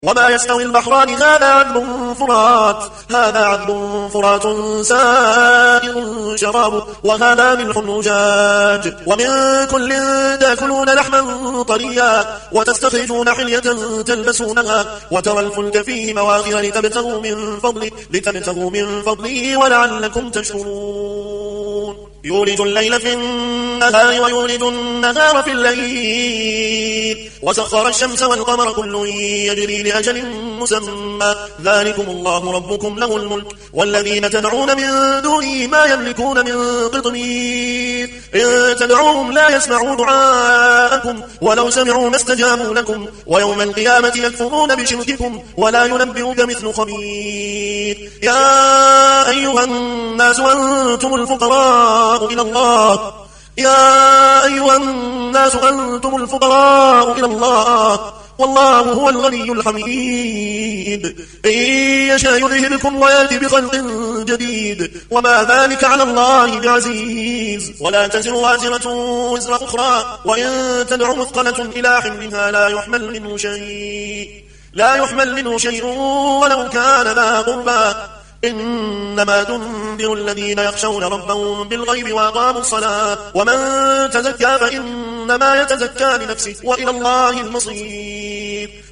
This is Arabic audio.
وما يستوي البحران هذا عذب فرات سائغ شرابه وهذا ملح أجاج ومن كل تأكلون لحما طريا وتستخرجون حلية تلبسونها وترى الفلك فيه مواخر لتبتغوا من فضله ولعلكم تشكرون يولج الليل في النهار ويولج النهار في الليل وسخر الشمس والقمر كل يجري لأجل مسمى ذلكم الله ربكم له الملك والذين تدعون من دونه ما يملكون من قطمير إن تدعوهم لا يسمعوا دعاءكم ولو سمعوا ما استجابوا لكم ويوم القيامة يكفرون بشرككم ولا ينبئك مثل خبير يا أيها الناس أنتم الفقراء إلى الله والله هو الغني الحميد إن يشاء يذهبكم ويأتي بخلق جديد وما ذلك على الله بعزيز ولا تزر وازرة وزر أخرى وإن تدع مثقلة إلى حملها لا يحمل منه شيء ولو كان ذا قربى إنما تنذر الذين يخشون ربهم بالغيب وأقاموا الصلاة ومن تزكى فإنما يتزكى لنفسه وإلى الله المصير